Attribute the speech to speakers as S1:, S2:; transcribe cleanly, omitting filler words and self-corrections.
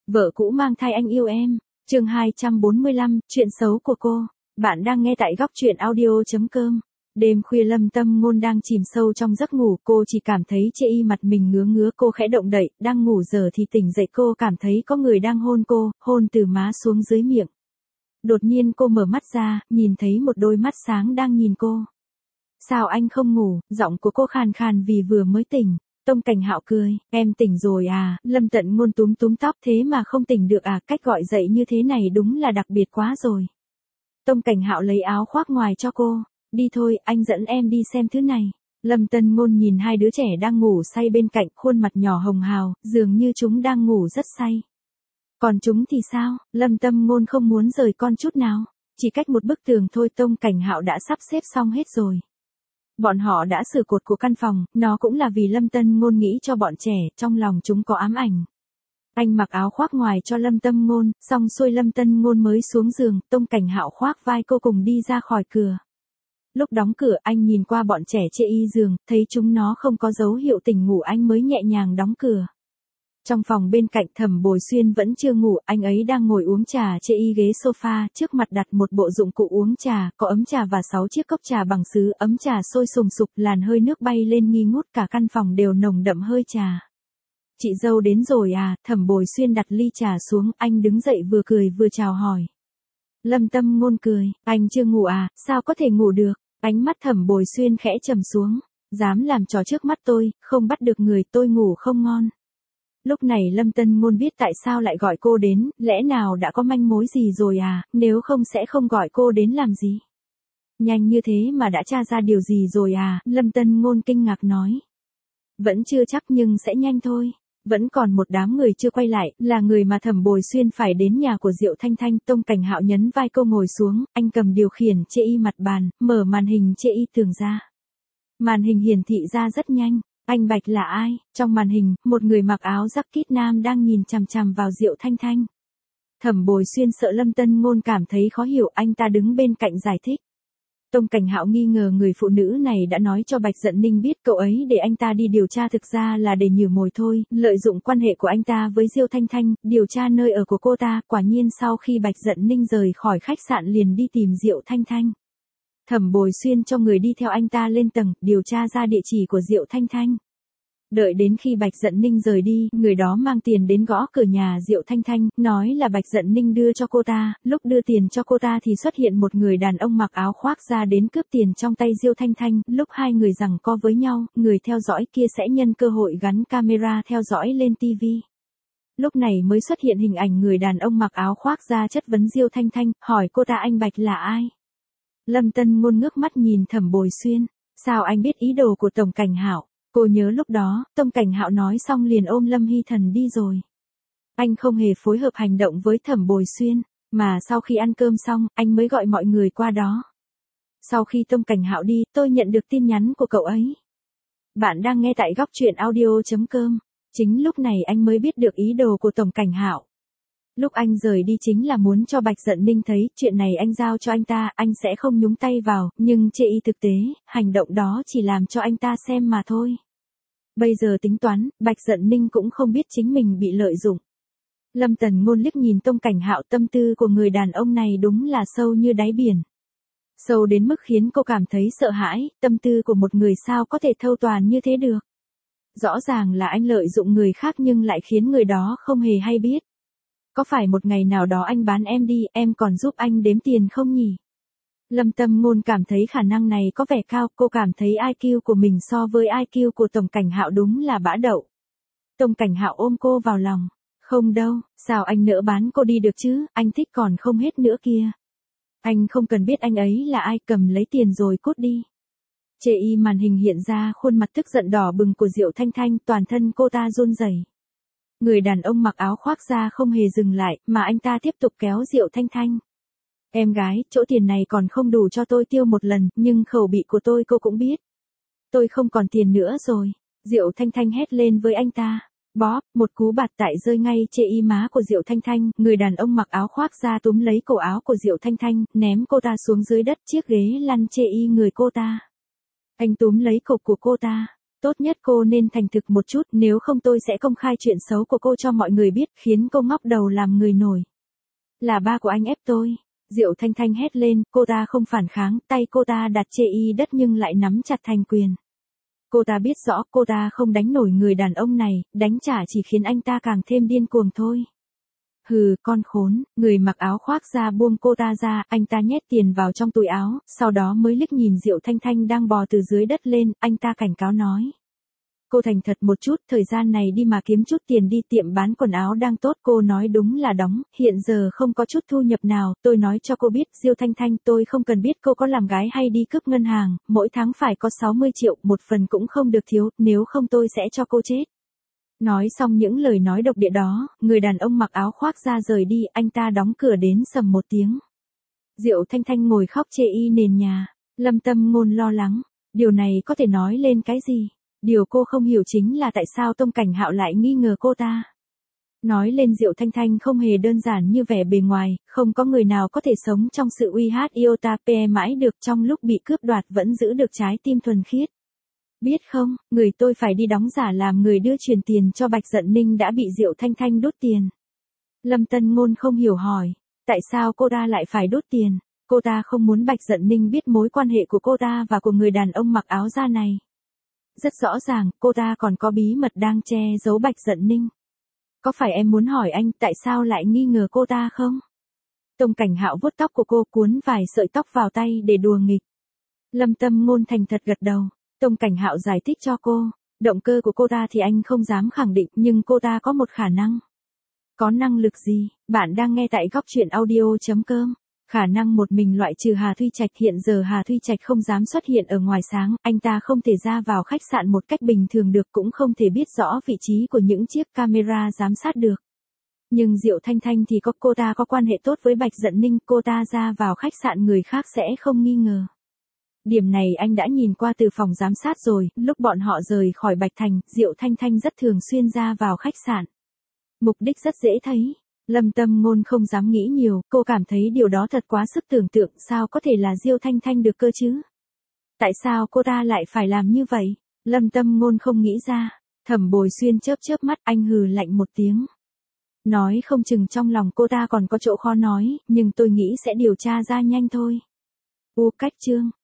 S1: Vợ cũ mang thai anh yêu em. Chương 245, chuyện xấu của cô. Bạn đang nghe tại góc truyện audio.com. Đêm khuya Lâm Tâm Ngôn đang chìm sâu trong giấc ngủ, cô chỉ cảm thấy chê y mặt mình ngứa ngứa, cô khẽ động đậy, đang ngủ giờ thì tỉnh dậy, cô cảm thấy có người đang hôn cô, hôn từ má xuống dưới miệng. Đột nhiên cô mở mắt ra, nhìn thấy một đôi mắt sáng đang nhìn cô. Sao anh không ngủ? Giọng của cô khàn khàn vì vừa mới tỉnh. Tông Cảnh Hạo cười, em tỉnh rồi à? Lâm Tận Ngôn túm túm tóc, thế mà không tỉnh được à? Cách gọi dậy như thế này đúng là đặc biệt quá rồi. Tông Cảnh Hạo lấy áo khoác ngoài cho cô, đi thôi, anh dẫn em đi xem thứ này. Lâm Tận Ngôn nhìn hai đứa trẻ đang ngủ say bên cạnh, khuôn mặt nhỏ hồng hào, dường như chúng đang ngủ rất say. Còn chúng thì sao? Lâm Tận Ngôn không muốn rời con chút nào. Chỉ cách một bức tường thôi, Tông Cảnh Hạo đã sắp xếp xong hết rồi. Bọn họ đã sửa cột của căn phòng, nó cũng là vì Lâm Tận Ngôn nghĩ cho bọn trẻ, trong lòng chúng có ám ảnh. Anh mặc áo khoác ngoài cho Lâm Tận Ngôn, xong xuôi Lâm Tận Ngôn mới xuống giường, Tông Cảnh Hạo khoác vai cô cùng đi ra khỏi cửa. Lúc đóng cửa anh nhìn qua bọn trẻ chê y giường, thấy chúng nó không có dấu hiệu tỉnh ngủ, anh mới nhẹ nhàng đóng cửa. Trong phòng bên cạnh Thẩm Bồi Xuyên vẫn chưa ngủ, anh ấy đang ngồi uống trà chê y ghế sofa, trước mặt đặt một bộ dụng cụ uống trà, có ấm trà và 6 chiếc cốc trà bằng sứ, ấm trà sôi sùng sục, làn hơi nước bay lên nghi ngút, cả căn phòng đều nồng đậm hơi trà. Chị dâu đến rồi à? Thẩm Bồi Xuyên đặt ly trà xuống, anh đứng dậy vừa cười vừa chào hỏi. Lâm Tận Ngôn cười, anh chưa ngủ à? Sao có thể ngủ được? Ánh mắt Thẩm Bồi Xuyên khẽ trầm xuống, dám làm trò trước mắt tôi, không bắt được người, tôi ngủ không ngon. Lúc này Lâm Tận Ngôn biết tại sao lại gọi cô đến, lẽ nào đã có manh mối gì rồi à, nếu không sẽ không gọi cô đến làm gì. Nhanh như thế mà đã tra ra điều gì rồi à? Lâm Tận Ngôn kinh ngạc nói. Vẫn chưa chắc nhưng sẽ nhanh thôi. Vẫn còn một đám người chưa quay lại, là người mà Thẩm Bồi Xuyên phải đến nhà của Diệu Thanh Thanh. Tông Cảnh Hạo nhấn vai cô ngồi xuống, anh cầm điều khiển chê y mặt bàn, mở màn hình chê y tường ra. Màn hình hiển thị ra rất nhanh. Anh Bạch là ai? Trong màn hình, một người mặc áo jacket nam đang nhìn chằm chằm vào Diệu Thanh Thanh. Thẩm Bồi Xuyên sợ Lâm Tận Ngôn cảm thấy khó hiểu, anh ta đứng bên cạnh giải thích. Tông Cảnh Hạo nghi ngờ người phụ nữ này đã nói cho Bạch Dận Ninh biết cậu ấy để anh ta đi điều tra, thực ra là để nhử mồi thôi, lợi dụng quan hệ của anh ta với Diệu Thanh Thanh, điều tra nơi ở của cô ta. Quả nhiên sau khi Bạch Dận Ninh rời khỏi khách sạn liền đi tìm Diệu Thanh Thanh. Thẩm Bồi Xuyên cho người đi theo anh ta lên tầng, điều tra ra địa chỉ của Diệu Thanh Thanh. Đợi đến khi Bạch Dận Ninh rời đi, người đó mang tiền đến gõ cửa nhà Diệu Thanh Thanh, nói là Bạch Dận Ninh đưa cho cô ta. Lúc đưa tiền cho cô ta thì xuất hiện một người đàn ông mặc áo khoác ra đến cướp tiền trong tay Diệu Thanh Thanh. Lúc hai người giằng co với nhau, người theo dõi kia sẽ nhân cơ hội gắn camera theo dõi lên TV. Lúc này mới xuất hiện hình ảnh người đàn ông mặc áo khoác ra chất vấn Diệu Thanh Thanh, hỏi cô ta anh Bạch là ai. Lâm Tận Ngôn ngước mắt nhìn Thẩm Bồi Xuyên, sao anh biết ý đồ của Tổng Cảnh Hạo? Cô nhớ lúc đó, Tông Cảnh Hạo nói xong liền ôm Lâm Hy Thần đi rồi. Anh không hề phối hợp hành động với Thẩm Bồi Xuyên, mà sau khi ăn cơm xong, anh mới gọi mọi người qua đó. Sau khi Tông Cảnh Hạo đi, tôi nhận được tin nhắn của cậu ấy. Bạn đang nghe tại góc truyện audio.com. Chính lúc này anh mới biết được ý đồ của Tổng Cảnh Hạo. Lúc anh rời đi chính là muốn cho Bạch Dận Ninh thấy, chuyện này anh giao cho anh ta, anh sẽ không nhúng tay vào, nhưng chê y thực tế, hành động đó chỉ làm cho anh ta xem mà thôi. Bây giờ tính toán, Bạch Dận Ninh cũng không biết chính mình bị lợi dụng. Lâm Tận Ngôn liếc nhìn Tông Cảnh Hạo, tâm tư của người đàn ông này đúng là sâu như đáy biển. Sâu đến mức khiến cô cảm thấy sợ hãi, tâm tư của một người sao có thể thâu toàn như thế được. Rõ ràng là anh lợi dụng người khác nhưng lại khiến người đó không hề hay biết. Có phải một ngày nào đó anh bán em đi, em còn giúp anh đếm tiền không nhỉ? Lâm Tận Ngôn cảm thấy khả năng này có vẻ cao, cô cảm thấy IQ của mình so với IQ của Tổng Cảnh Hạo đúng là bã đậu. Tổng Cảnh Hạo ôm cô vào lòng. Không đâu, sao anh nỡ bán cô đi được chứ, anh thích còn không hết nữa kia. Anh không cần biết anh ấy là ai, cầm lấy tiền rồi cút đi. Chê y màn hình hiện ra khuôn mặt tức giận đỏ bừng của Diệu Thanh Thanh, toàn thân cô ta run rẩy. Người đàn ông mặc áo khoác ra không hề dừng lại, mà anh ta tiếp tục kéo Diệu Thanh Thanh. Em gái, chỗ tiền này còn không đủ cho tôi tiêu một lần, nhưng khẩu vị của tôi cô cũng biết. Tôi không còn tiền nữa rồi. Diệu Thanh Thanh hét lên với anh ta. Bóp, một cú bạt tại rơi ngay chê y má của Diệu Thanh Thanh, người đàn ông mặc áo khoác ra túm lấy cổ áo của Diệu Thanh Thanh, ném cô ta xuống dưới đất, chiếc ghế lăn chê y người cô ta. Anh túm lấy cổ của cô ta. Tốt nhất cô nên thành thực một chút, nếu không tôi sẽ công khai chuyện xấu của cô cho mọi người biết, khiến cô ngóc đầu làm người nổi. Là ba của anh ép tôi. Diệu Thanh Thanh hét lên, cô ta không phản kháng, tay cô ta đặt chê y đất nhưng lại nắm chặt thành quyền. Cô ta biết rõ cô ta không đánh nổi người đàn ông này, đánh trả chỉ khiến anh ta càng thêm điên cuồng thôi. Hừ, con khốn, người mặc áo khoác ra buông cô ta ra, anh ta nhét tiền vào trong túi áo, sau đó mới liếc nhìn Diệu Thanh Thanh đang bò từ dưới đất lên, anh ta cảnh cáo nói. Cô thành thật một chút, thời gian này đi mà kiếm chút tiền đi, tiệm bán quần áo đang tốt, cô nói đúng là đóng, hiện giờ không có chút thu nhập nào, tôi nói cho cô biết, Diệu Thanh Thanh, tôi không cần biết cô có làm gái hay đi cướp ngân hàng, mỗi tháng phải có 60 triệu, một phần cũng không được thiếu, nếu không tôi sẽ cho cô chết. Nói xong những lời nói độc địa đó, người đàn ông mặc áo khoác ra rời đi, anh ta đóng cửa đến sầm một tiếng. Diệu Thanh Thanh ngồi khóc chê y nền nhà, Lâm Tâm Ngôn lo lắng, điều này có thể nói lên cái gì? Điều cô không hiểu chính là tại sao Tông Cảnh Hạo lại nghi ngờ cô ta. Nói lên Diệu Thanh Thanh không hề đơn giản như vẻ bề ngoài, không có người nào có thể sống trong sự uy hát iota pe mãi được, trong lúc bị cướp đoạt vẫn giữ được trái tim thuần khiết. Biết không, người tôi phải đi đóng giả làm người đưa truyền tiền cho Bạch Dận Ninh đã bị Diệu Thanh Thanh đốt tiền. Lâm Tân Ngôn không hiểu hỏi, tại sao cô ta lại phải đốt tiền? Cô ta không muốn Bạch Dận Ninh biết mối quan hệ của cô ta và của người đàn ông mặc áo da này. Rất rõ ràng, cô ta còn có bí mật đang che giấu Bạch Dận Ninh. Có phải em muốn hỏi anh tại sao lại nghi ngờ cô ta không? Tông Cảnh Hạo vuốt tóc của cô, cuốn vài sợi tóc vào tay để đùa nghịch. Lâm Tâm Ngôn thành thật gật đầu. Tông Cảnh Hạo giải thích cho cô, động cơ của cô ta thì anh không dám khẳng định, nhưng cô ta có một khả năng. Có năng lực gì? Bạn đang nghe tại góc truyện audio.com. Khả năng một mình loại trừ Hà Thuy Trạch, hiện giờ Hà Thuy Trạch không dám xuất hiện ở ngoài sáng, anh ta không thể ra vào khách sạn một cách bình thường được, cũng không thể biết rõ vị trí của những chiếc camera giám sát được. Nhưng Diệu Thanh Thanh thì cô ta có quan hệ tốt với Bạch Dận Ninh, cô ta ra vào khách sạn người khác sẽ không nghi ngờ. Điểm này anh đã nhìn qua từ phòng giám sát rồi, lúc bọn họ rời khỏi Bạch Thành, Diệu Thanh Thanh rất thường xuyên ra vào khách sạn. Mục đích rất dễ thấy. Lâm Tâm Ngôn không dám nghĩ nhiều, cô cảm thấy điều đó thật quá sức tưởng tượng, sao có thể là Diệu Thanh Thanh được cơ chứ? Tại sao cô ta lại phải làm như vậy? Lâm Tâm Ngôn không nghĩ ra. Thẩm Bồi Xuyên chớp chớp mắt, anh hừ lạnh một tiếng. Nói không chừng trong lòng cô ta còn có chỗ khó nói, nhưng tôi nghĩ sẽ điều tra ra nhanh thôi. Cách chương